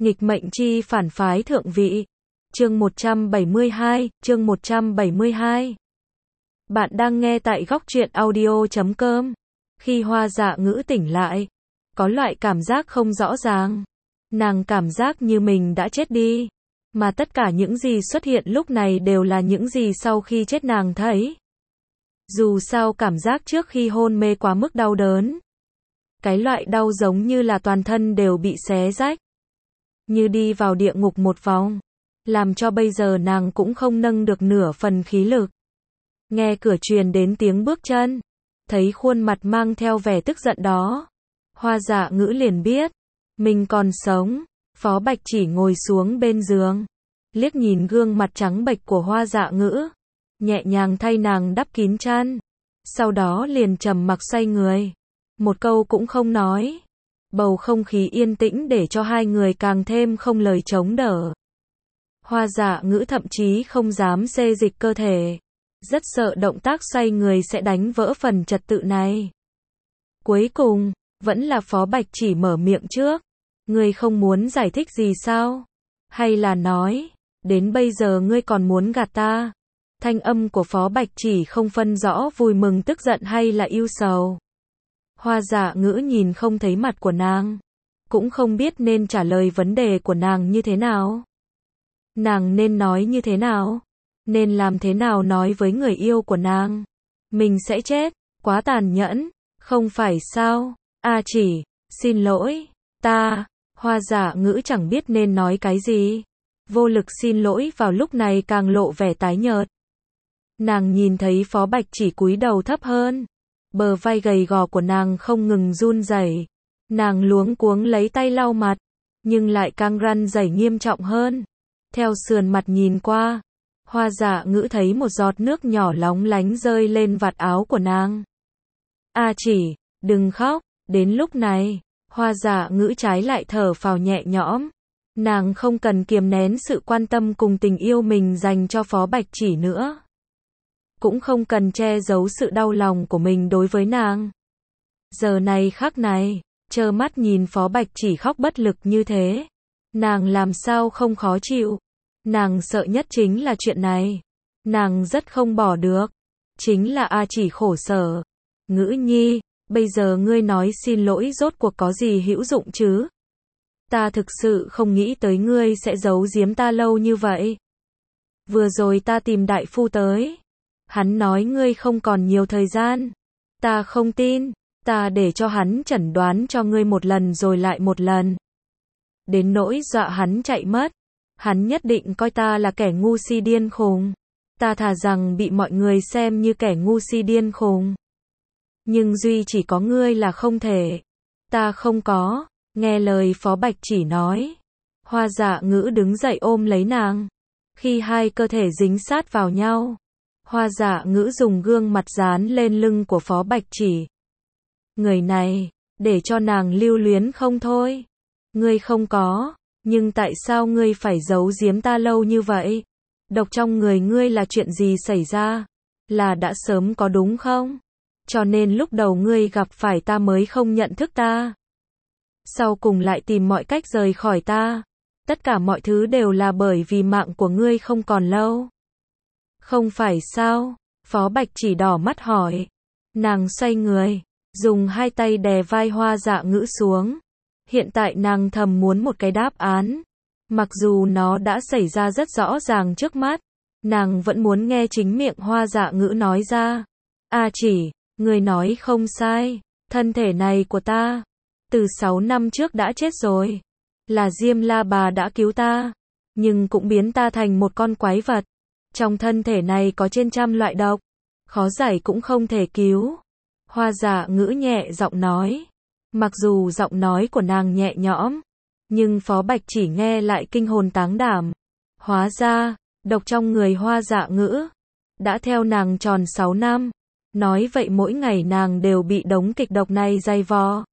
Nghịch mệnh chi phản phái thượng vị. Chương 172. Bạn đang nghe tại góc truyện audio.com. Khi Hoa Dạ Ngữ tỉnh lại, có loại cảm giác không rõ ràng. Nàng cảm giác như mình đã chết đi, mà tất cả những gì xuất hiện lúc này đều là những gì sau khi chết nàng thấy. Dù sao cảm giác trước khi hôn mê quá mức đau đớn. Cái loại đau giống như là toàn thân đều bị xé rách. Như đi vào địa ngục một vòng, làm cho bây giờ nàng cũng không nâng được nửa phần khí lực. Nghe cửa truyền đến tiếng bước chân, thấy khuôn mặt mang theo vẻ tức giận đó, Hoa Dạ Ngữ liền biết mình còn sống. Phó Bạch Chỉ ngồi xuống bên giường, liếc nhìn gương mặt trắng bệch của Hoa Dạ Ngữ, nhẹ nhàng thay nàng đắp kín chăn, sau đó liền trầm mặc xoay người, một câu cũng không nói. Bầu không khí yên tĩnh để cho hai người càng thêm không lời chống đỡ. Hoa Dạ Ngữ thậm chí không dám xê dịch cơ thể, rất sợ động tác xoay người sẽ đánh vỡ phần trật tự này. Cuối cùng, vẫn là Phó Bạch Chỉ mở miệng trước. Ngươi không muốn giải thích gì sao? Hay là nói, đến bây giờ ngươi còn muốn gạt ta? Thanh âm của Phó Bạch Chỉ không phân rõ vui mừng tức giận hay là ưu sầu. Hoa Dạ Ngữ nhìn không thấy mặt của nàng, cũng không biết nên trả lời vấn đề của nàng như thế nào. Nàng nên nói như thế nào? Nên làm thế nào nói với người yêu của nàng? Mình sẽ chết, quá tàn nhẫn, không phải sao? Chỉ, xin lỗi, Hoa Dạ Ngữ chẳng biết nên nói cái gì. Vô lực xin lỗi vào lúc này càng lộ vẻ tái nhợt. Nàng nhìn thấy Phó Bạch Chỉ cúi đầu thấp hơn. Bờ vai gầy gò của nàng không ngừng run rẩy. Nàng luống cuống lấy tay lau mặt, nhưng lại càng run rẩy nghiêm trọng hơn. Theo sườn mặt nhìn qua, Hoa Dạ Ngữ thấy một giọt nước nhỏ lóng lánh rơi lên vạt áo của nàng. Chỉ, đừng khóc. Đến lúc này, Hoa Dạ Ngữ trái lại thở phào nhẹ nhõm. Nàng không cần kiềm nén sự quan tâm cùng tình yêu mình dành cho Phó Bạch Chỉ nữa. Cũng không cần che giấu sự đau lòng của mình đối với nàng. Giờ này khắc này, trơ mắt nhìn Phó Bạch Chỉ khóc bất lực như thế, nàng làm sao không khó chịu. Nàng sợ nhất chính là chuyện này. Nàng rất không bỏ được. Chính là Chỉ khổ sở. Ngữ nhi, bây giờ ngươi nói xin lỗi rốt cuộc có gì hữu dụng chứ? Ta thực sự không nghĩ tới ngươi sẽ giấu giếm ta lâu như vậy. Vừa rồi ta tìm đại phu tới. Hắn nói ngươi không còn nhiều thời gian. Ta không tin. Ta để cho hắn chẩn đoán cho ngươi một lần rồi lại một lần. Đến nỗi dọa hắn chạy mất. Hắn nhất định coi ta là kẻ ngu si điên khùng. Ta thà rằng bị mọi người xem như kẻ ngu si điên khùng. Nhưng duy chỉ có ngươi là không thể. Ta không có. Nghe lời Phó Bạch Chỉ nói, Hoa Dạ Ngữ đứng dậy ôm lấy nàng. Khi hai cơ thể dính sát vào nhau, Hoa Dạ Ngữ dùng gương mặt dán lên lưng của Phó Bạch Chỉ. Người này, để cho nàng lưu luyến không thôi. Ngươi không có, nhưng tại sao ngươi phải giấu giếm ta lâu như vậy? Độc trong người ngươi là chuyện gì xảy ra? Là đã sớm có đúng không? Cho nên lúc đầu ngươi gặp phải ta mới không nhận thức ta. Sau cùng lại tìm mọi cách rời khỏi ta. Tất cả mọi thứ đều là bởi vì mạng của ngươi không còn lâu. Không phải sao? Phó Bạch Chỉ đỏ mắt hỏi. Nàng xoay người, dùng hai tay đè vai Hoa Dạ Ngữ xuống. Hiện tại nàng thầm muốn một cái đáp án. Mặc dù nó đã xảy ra rất rõ ràng trước mắt, nàng vẫn muốn nghe chính miệng Hoa Dạ Ngữ nói ra. Chỉ, ngươi nói không sai, thân thể này của ta, từ 6 năm trước đã chết rồi. Là Diêm La Bà đã cứu ta, nhưng cũng biến ta thành một con quái vật. Trong thân thể này có trên trăm loại độc, khó giải cũng không thể cứu. Hoa Dạ Ngữ nhẹ giọng nói. Mặc dù giọng nói của nàng nhẹ nhõm, nhưng Phó Bạch Chỉ nghe lại kinh hồn táng đảm. Hóa ra, độc trong người Hoa Dạ Ngữ đã theo nàng tròn 6 năm. Nói vậy mỗi ngày nàng đều bị đống kịch độc này dày vò.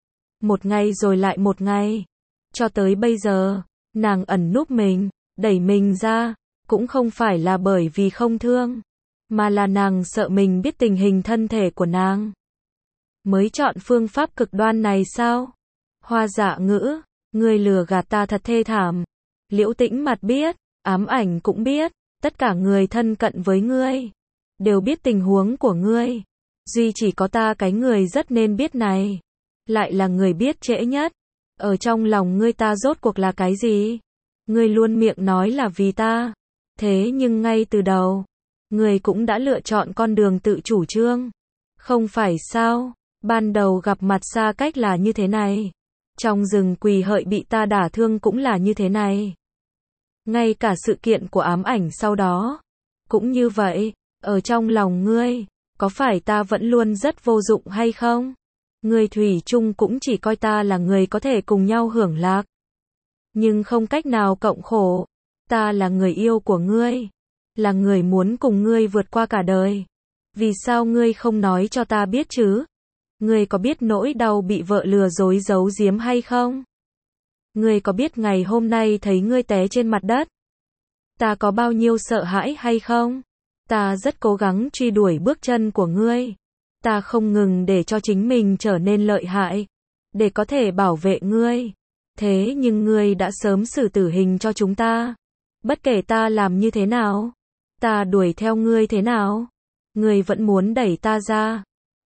Một ngày rồi lại một ngày. Cho tới bây giờ, nàng ẩn núp mình, đẩy mình ra, cũng không phải là bởi vì không thương, mà là nàng sợ mình biết tình hình thân thể của nàng. Mới chọn phương pháp cực đoan này sao? Hoa Dạ Ngữ, Ngươi lừa gạt ta thật thê thảm. Liễu Tĩnh Mặt biết, Ám Ảnh cũng biết, tất cả người thân cận với ngươi đều biết tình huống của ngươi. Duy chỉ có ta cái người rất nên biết này, lại là người biết trễ nhất. Ở trong lòng ngươi ta rốt cuộc là cái gì? Ngươi luôn miệng nói là vì ta. Thế nhưng ngay từ đầu, ngươi cũng đã lựa chọn con đường tự chủ trương. Không phải sao? Ban đầu gặp mặt xa cách là như thế này. Trong rừng Quỳ Hợi bị ta đả thương cũng là như thế này. Ngay cả sự kiện của Ám Ảnh sau đó cũng như vậy. Ở trong lòng ngươi, có phải ta vẫn luôn rất vô dụng hay không? Ngươi thủy chung cũng chỉ coi ta là người có thể cùng nhau hưởng lạc, nhưng không cách nào cộng khổ. Ta là người yêu của ngươi, là người muốn cùng ngươi vượt qua cả đời. Vì sao ngươi không nói cho ta biết chứ? Ngươi có biết nỗi đau bị vợ lừa dối giấu giếm hay không? Ngươi có biết ngày hôm nay thấy ngươi té trên mặt đất, ta có bao nhiêu sợ hãi hay không? Ta rất cố gắng truy đuổi bước chân của ngươi. Ta không ngừng để cho chính mình trở nên lợi hại, để có thể bảo vệ ngươi. Thế nhưng ngươi đã sớm xử tử hình cho chúng ta. Bất kể ta làm như thế nào, ta đuổi theo ngươi thế nào, ngươi vẫn muốn đẩy ta ra.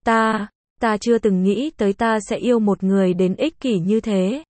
Ta chưa từng nghĩ tới ta sẽ yêu một người đến ích kỷ như thế.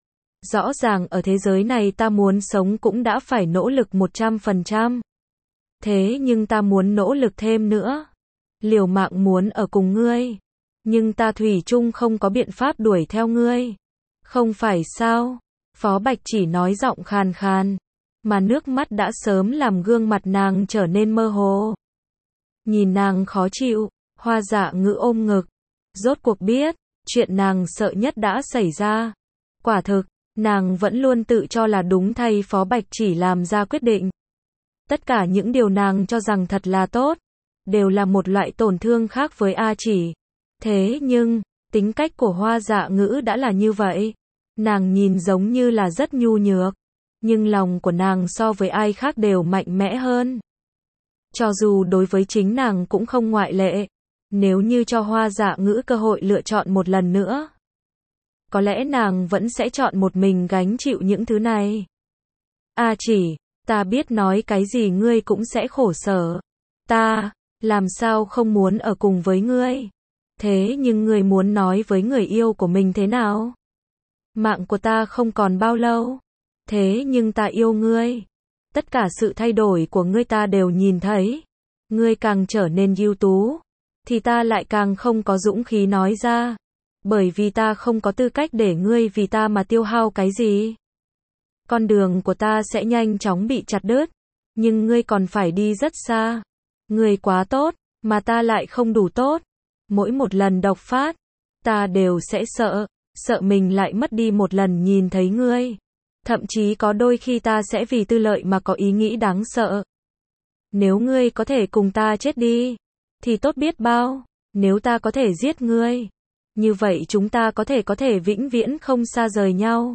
Rõ ràng ở thế giới này ta muốn sống cũng đã phải nỗ lực 100%. Thế nhưng ta muốn nỗ lực thêm nữa. Liều mạng muốn ở cùng ngươi. Nhưng ta thủy chung không có biện pháp đuổi theo ngươi. Không phải sao? Phó Bạch Chỉ nói giọng khàn khàn, mà nước mắt đã sớm làm gương mặt nàng trở nên mơ hồ. Nhìn nàng khó chịu, Hoa Dạ Ngữ ôm ngực. Rốt cuộc biết, chuyện nàng sợ nhất đã xảy ra. Quả thực, nàng vẫn luôn tự cho là đúng thay Phó Bạch Chỉ làm ra quyết định. Tất cả những điều nàng cho rằng thật là tốt, đều là một loại tổn thương khác với A Chỉ. Thế nhưng, tính cách của Hoa Dạ Ngữ đã là như vậy. Nàng nhìn giống như là rất nhu nhược, nhưng lòng của nàng so với ai khác đều mạnh mẽ hơn. Cho dù đối với chính nàng cũng không ngoại lệ. Nếu như cho Hoa Dạ Ngữ cơ hội lựa chọn một lần nữa, có lẽ nàng vẫn sẽ chọn một mình gánh chịu những thứ này. A Chỉ, ta biết nói cái gì ngươi cũng sẽ khổ sở. Ta, làm sao không muốn ở cùng với ngươi. Thế nhưng ngươi muốn nói với người yêu của mình thế nào? Mạng của ta không còn bao lâu. Thế nhưng ta yêu ngươi. Tất cả sự thay đổi của ngươi ta đều nhìn thấy. Ngươi càng trở nên ưu tú, thì ta lại càng không có dũng khí nói ra. Bởi vì ta không có tư cách để ngươi vì ta mà tiêu hao cái gì. Con đường của ta sẽ nhanh chóng bị chặt đứt. Nhưng ngươi còn phải đi rất xa. Ngươi quá tốt, mà ta lại không đủ tốt. Mỗi một lần độc phát, ta đều sẽ sợ mình lại mất đi một lần nhìn thấy ngươi. Thậm chí có đôi khi ta sẽ vì tư lợi mà có ý nghĩ đáng sợ. Nếu ngươi có thể cùng ta chết đi, thì tốt biết bao. Nếu ta có thể giết ngươi, như vậy chúng ta có thể vĩnh viễn không xa rời nhau.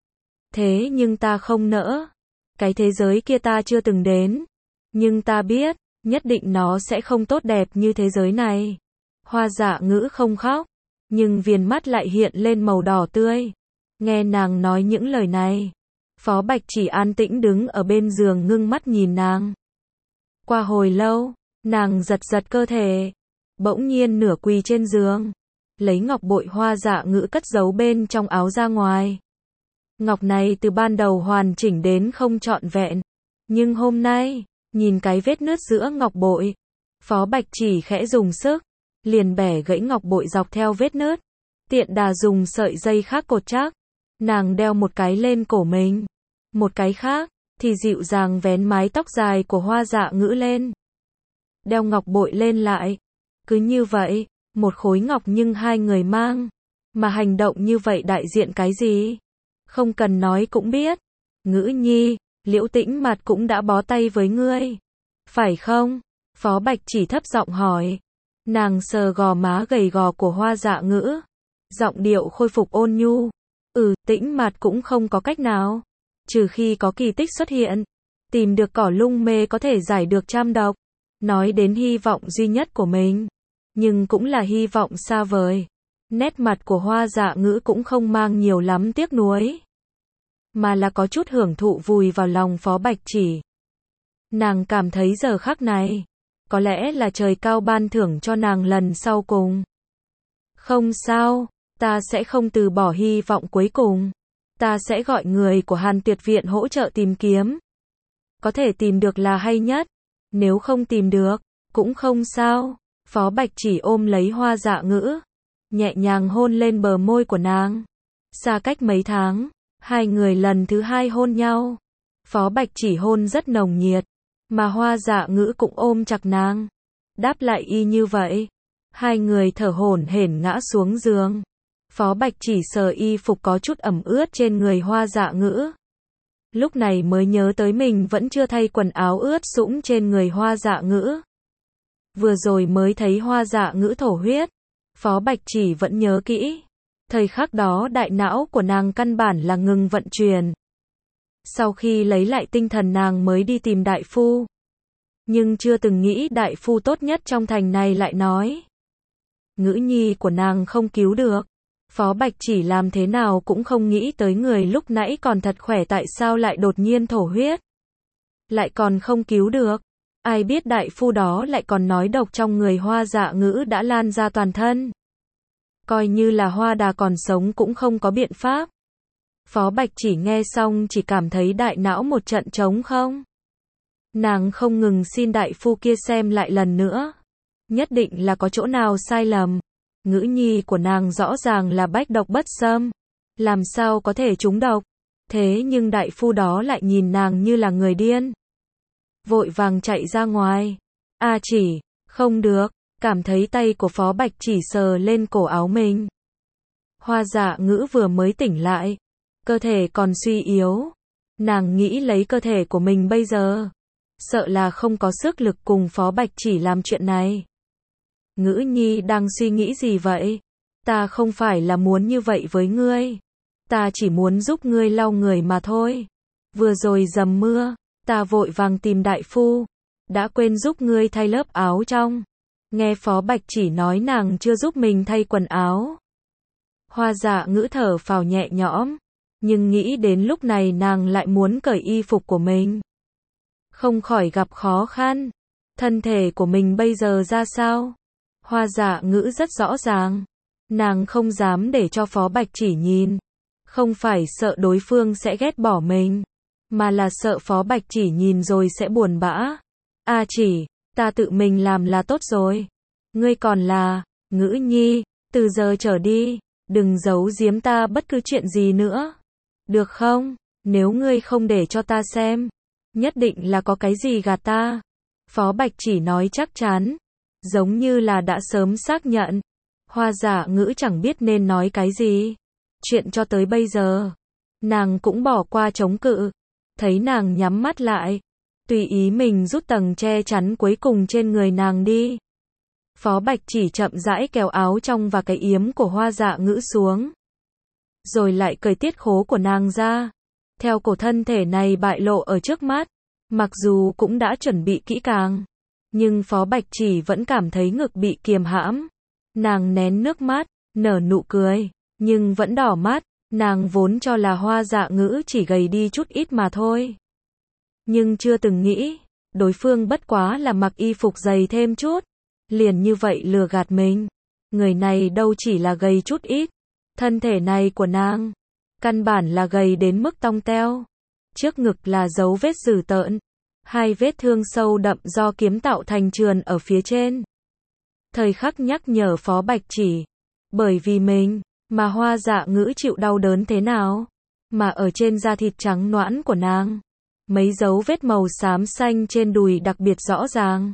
Thế nhưng ta không nỡ. Cái thế giới kia ta chưa từng đến. Nhưng ta biết, nhất định nó sẽ không tốt đẹp như thế giới này. Hoa Dạ Ngữ không khóc, nhưng viền mắt lại hiện lên màu đỏ tươi. Nghe nàng nói những lời này, Phó Bạch Chỉ an tĩnh đứng ở bên giường ngưng mắt nhìn nàng. Qua hồi lâu, nàng giật cơ thể, bỗng nhiên nửa quỳ trên giường, lấy ngọc bội Hoa Dạ Ngữ cất giấu bên trong áo ra ngoài. Ngọc này từ ban đầu hoàn chỉnh đến không trọn vẹn, nhưng hôm nay, nhìn cái vết nứt giữa ngọc bội, Phó Bạch Chỉ khẽ dùng sức, liền bẻ gãy ngọc bội dọc theo vết nứt, tiện đà dùng sợi dây khác cột chắc. Nàng đeo một cái lên cổ mình, một cái khác thì dịu dàng vén mái tóc dài của Hoa Dạ Ngữ lên. Đeo ngọc bội lên lại. Cứ như vậy, một khối ngọc nhưng hai người mang. Mà hành động như vậy đại diện cái gì? Không cần nói cũng biết. Ngữ nhi, Liễu Tĩnh Mặt cũng đã bó tay với ngươi. Phải không? Phó Bạch Chỉ thấp giọng hỏi. Nàng sờ gò má gầy gò của Hoa Dạ Ngữ. Giọng điệu khôi phục ôn nhu. Tĩnh Mặt cũng không có cách nào. Trừ khi có kỳ tích xuất hiện. Tìm được cỏ lung mê có thể giải được trăm độc. Nói đến hy vọng duy nhất của mình. Nhưng cũng là hy vọng xa vời. Nét mặt của Hoa Dạ Ngữ cũng không mang nhiều lắm tiếc nuối. mà là có chút hưởng thụ vùi vào lòng Phó Bạch Chỉ. Nàng cảm thấy giờ khắc này, có lẽ là trời cao ban thưởng cho nàng lần sau cùng. Không sao, ta sẽ không từ bỏ hy vọng cuối cùng. Ta sẽ gọi người của Hàn Tuyệt Viện hỗ trợ tìm kiếm. Có thể tìm được là hay nhất. Nếu không tìm được, cũng không sao. Phó Bạch Chỉ ôm lấy Hoa Dạ Ngữ, nhẹ nhàng hôn lên bờ môi của nàng. Xa cách mấy tháng, hai người lần thứ hai hôn nhau. Phó Bạch Chỉ hôn rất nồng nhiệt, mà Hoa Dạ Ngữ cũng ôm chặt nàng. Đáp lại y như vậy. Hai người thở hổn hển ngã xuống giường. Phó Bạch Chỉ sờ y phục có chút ẩm ướt trên người Hoa Dạ Ngữ. Lúc này mới nhớ tới mình vẫn chưa thay quần áo ướt sũng trên người Hoa Dạ Ngữ. Vừa rồi mới thấy Hoa Dạ Ngữ thổ huyết. Phó Bạch Chỉ vẫn nhớ kỹ. Thời khắc đó đại não của nàng căn bản là ngừng vận chuyển. Sau khi lấy lại tinh thần nàng mới đi tìm đại phu. Nhưng chưa từng nghĩ đại phu tốt nhất trong thành này lại nói. Ngữ nhi của nàng không cứu được. Phó Bạch Chỉ làm thế nào cũng không nghĩ tới người lúc nãy còn thật khỏe tại sao lại đột nhiên thổ huyết. Lại còn không cứu được. Ai biết đại phu đó lại còn nói độc trong người Hoa Dạ Ngữ đã lan ra toàn thân. Coi như là Hoa Đà còn sống cũng không có biện pháp. Phó Bạch Chỉ nghe xong chỉ cảm thấy đại não một trận trống không. Nàng không ngừng xin đại phu kia xem lại lần nữa. Nhất định là có chỗ nào sai lầm. Ngữ nhi của nàng rõ ràng là bách độc bất xâm. Làm sao có thể trúng độc. Thế nhưng đại phu đó lại nhìn nàng như là người điên. Vội vàng chạy ra ngoài. Chỉ, không được. Cảm thấy tay của Phó Bạch Chỉ sờ lên cổ áo mình. Hoa Dạ Ngữ vừa mới tỉnh lại. Cơ thể còn suy yếu. Nàng nghĩ lấy cơ thể của mình bây giờ. Sợ là không có sức lực cùng Phó Bạch Chỉ làm chuyện này. Ngữ nhi đang suy nghĩ gì vậy? Ta không phải là muốn như vậy với ngươi. Ta chỉ muốn giúp ngươi lau người mà thôi. Vừa rồi dầm mưa, ta vội vàng tìm đại phu. Đã quên giúp ngươi thay lớp áo trong. Nghe Phó Bạch Chỉ nói nàng chưa giúp mình thay quần áo. Hoa Dạ Ngữ thở phào nhẹ nhõm. Nhưng nghĩ đến lúc này nàng lại muốn cởi y phục của mình. Không khỏi gặp khó khăn. Thân thể của mình bây giờ ra sao? Hoa Dạ Ngữ rất rõ ràng. Nàng không dám để cho Phó Bạch Chỉ nhìn. Không phải sợ đối phương sẽ ghét bỏ mình. Mà là sợ Phó Bạch Chỉ nhìn rồi sẽ buồn bã. Chỉ, ta tự mình làm là tốt rồi. Ngươi còn là, Ngữ nhi, từ giờ trở đi, đừng giấu giếm ta bất cứ chuyện gì nữa. Được không? Nếu ngươi không để cho ta xem, nhất định là có cái gì gạt ta. Phó Bạch Chỉ nói chắc chắn, giống như là đã sớm xác nhận. Hoa Dạ Ngữ chẳng biết nên nói cái gì. Chuyện cho tới bây giờ, nàng cũng bỏ qua chống cự. Thấy nàng nhắm mắt lại, tùy ý mình rút tầng che chắn cuối cùng trên người nàng đi. Phó Bạch Chỉ chậm rãi kéo áo trong và cái yếm của Hoa Dạ Ngữ xuống. Rồi lại cởi tiết khố của nàng ra. Theo cổ thân thể này bại lộ ở trước mắt. Mặc dù cũng đã chuẩn bị kỹ càng. Nhưng Phó Bạch Chỉ vẫn cảm thấy ngực bị kiềm hãm. Nàng nén nước mắt, nở nụ cười. Nhưng vẫn đỏ mắt. Nàng vốn cho là Hoa Dạ Ngữ chỉ gầy đi chút ít mà thôi. Nhưng chưa từng nghĩ, đối phương bất quá là mặc y phục dày thêm chút. Liền như vậy lừa gạt mình. Người này đâu chỉ là gầy chút ít. Thân thể này của nàng, căn bản là gầy đến mức tong teo. Trước ngực là dấu vết dữ tợn. Hai vết thương sâu đậm do kiếm tạo thành trườn ở phía trên. Thời khắc nhắc nhở Phó Bạch Chỉ. Bởi vì mình, mà Hoa Dạ Ngữ chịu đau đớn thế nào. Mà ở trên da thịt trắng nõn của nàng, mấy dấu vết màu xám xanh trên đùi đặc biệt rõ ràng.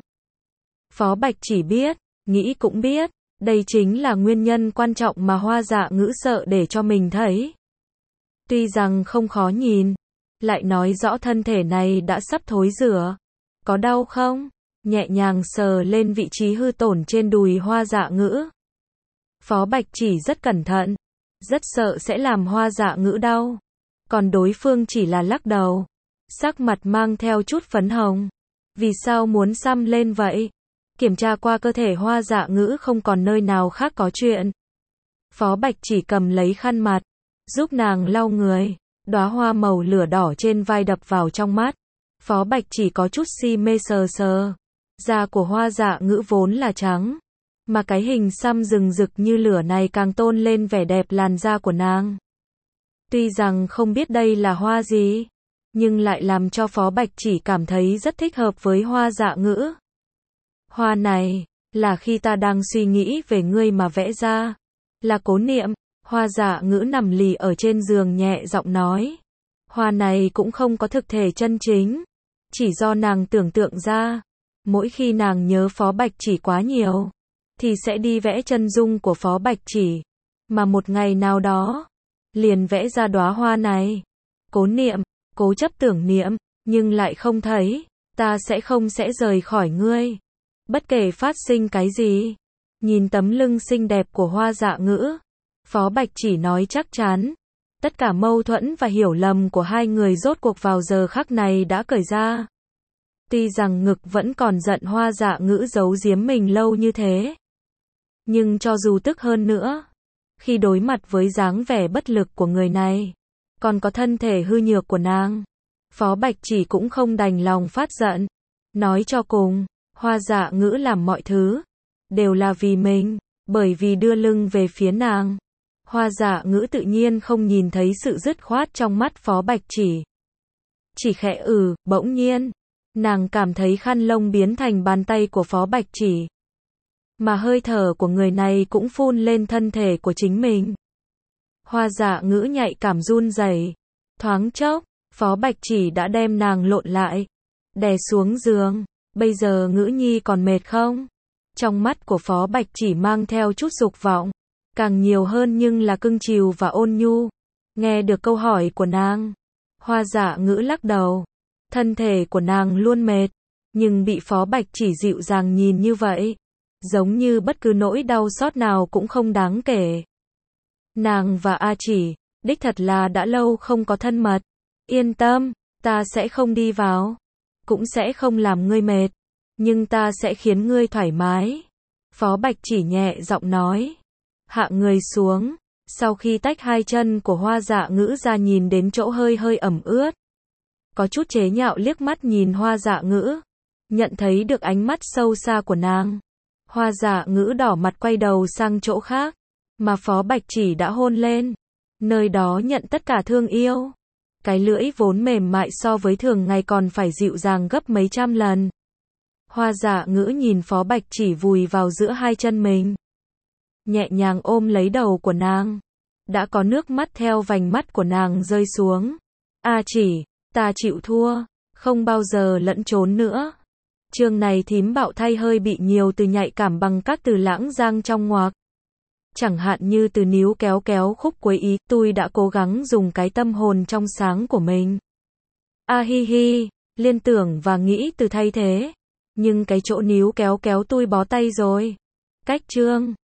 Phó Bạch Chỉ biết, nghĩ cũng biết. Đây chính là nguyên nhân quan trọng mà Hoa Dạ Ngữ sợ để cho mình thấy. Tuy rằng không khó nhìn, lại nói rõ thân thể này đã sắp thối rữa. Có đau không? Nhẹ nhàng sờ lên vị trí hư tổn trên đùi Hoa Dạ Ngữ. Phó Bạch Chỉ rất cẩn thận, rất sợ sẽ làm Hoa Dạ Ngữ đau. Còn đối phương chỉ là lắc đầu, sắc mặt mang theo chút phấn hồng. Vì sao muốn xăm lên vậy? Kiểm tra qua cơ thể Hoa Dạ Ngữ không còn nơi nào khác có chuyện. Phó Bạch Chỉ cầm lấy khăn mặt, giúp nàng lau người. Đóa hoa màu lửa đỏ trên vai đập vào trong mắt. Phó Bạch Chỉ có chút si mê sờ sờ. Da của Hoa Dạ Ngữ vốn là trắng, mà cái hình xăm rừng rực như lửa này càng tôn lên vẻ đẹp làn da của nàng. Tuy rằng không biết đây là hoa gì, nhưng lại làm cho Phó Bạch Chỉ cảm thấy rất thích hợp với Hoa Dạ Ngữ. Hoa này, là khi ta đang suy nghĩ về ngươi mà vẽ ra. Là Cố Niệm. Hoa Dạ Ngữ nằm lì ở trên giường nhẹ giọng nói. Hoa này cũng không có thực thể chân chính, chỉ do nàng tưởng tượng ra. Mỗi khi nàng nhớ Phó Bạch Chỉ quá nhiều, thì sẽ đi vẽ chân dung của Phó Bạch Chỉ. Mà một ngày nào đó, liền vẽ ra đóa hoa này. Cố Niệm, cố chấp tưởng niệm, nhưng lại không thấy. Ta sẽ rời khỏi ngươi. Bất kể phát sinh cái gì. Nhìn tấm lưng xinh đẹp của Hoa Dạ Ngữ, Phó Bạch Chỉ nói chắc chắn. Tất cả mâu thuẫn và hiểu lầm của hai người rốt cuộc vào giờ khắc này đã cởi ra. Tuy rằng ngực vẫn còn giận Hoa Dạ Ngữ giấu giếm mình lâu như thế, nhưng cho dù tức hơn nữa, khi đối mặt với dáng vẻ bất lực của người này, còn có thân thể hư nhược của nàng, Phó Bạch Chỉ cũng không đành lòng phát giận. Nói cho cùng, Hoa Dạ Ngữ làm mọi thứ đều là vì mình, bởi vì đưa lưng về phía nàng. Hoa Dạ Ngữ tự nhiên không nhìn thấy sự dứt khoát trong mắt Phó Bạch Chỉ. Chỉ khẽ bỗng nhiên, nàng cảm thấy khăn lông biến thành bàn tay của Phó Bạch Chỉ. Mà hơi thở của người này cũng phun lên thân thể của chính mình. Hoa Dạ Ngữ nhạy cảm run rẩy. Thoáng chốc, Phó Bạch Chỉ đã đem nàng lộn lại, đè xuống giường. Bây giờ Ngữ nhi còn mệt không? Trong mắt của Phó Bạch Chỉ mang theo chút dục vọng, càng nhiều hơn nhưng là cưng chiều và ôn nhu. Nghe được câu hỏi của nàng, Hoa Dạ Ngữ lắc đầu. Thân thể của nàng luôn mệt, nhưng bị Phó Bạch Chỉ dịu dàng nhìn như vậy, giống như bất cứ nỗi đau xót nào cũng không đáng kể. Nàng và A Chỉ, đích thật là đã lâu không có thân mật. Yên tâm, ta sẽ không đi vào, cũng sẽ không làm ngươi mệt, nhưng ta sẽ khiến ngươi thoải mái. Phó Bạch Chỉ nhẹ giọng nói. Hạ người xuống, sau khi tách hai chân của Hoa Dạ Ngữ ra nhìn đến chỗ hơi hơi ẩm ướt. Có chút chế nhạo liếc mắt nhìn Hoa Dạ Ngữ, nhận thấy được ánh mắt sâu xa của nàng. Hoa Dạ Ngữ đỏ mặt quay đầu sang chỗ khác, mà Phó Bạch Chỉ đã hôn lên. Nơi đó nhận tất cả thương yêu. Cái lưỡi vốn mềm mại so với thường ngày còn phải dịu dàng gấp mấy trăm lần. Hoa Dạ Ngữ nhìn Phó Bạch Chỉ vùi vào giữa hai chân mình, nhẹ nhàng ôm lấy đầu của nàng. Đã có nước mắt theo vành mắt của nàng rơi xuống. A Chỉ, ta chịu thua, không bao giờ lẫn trốn nữa. Chương này thím bạo thay hơi bị nhiều từ nhạy cảm bằng các từ lãng giang trong ngoặc. Chẳng hạn như từ níu kéo khúc cuối ý, tôi đã cố gắng dùng cái tâm hồn trong sáng của mình. A hi hi, liên tưởng và nghĩ từ thay thế. Nhưng cái chỗ níu kéo tôi bó tay rồi. Cách chương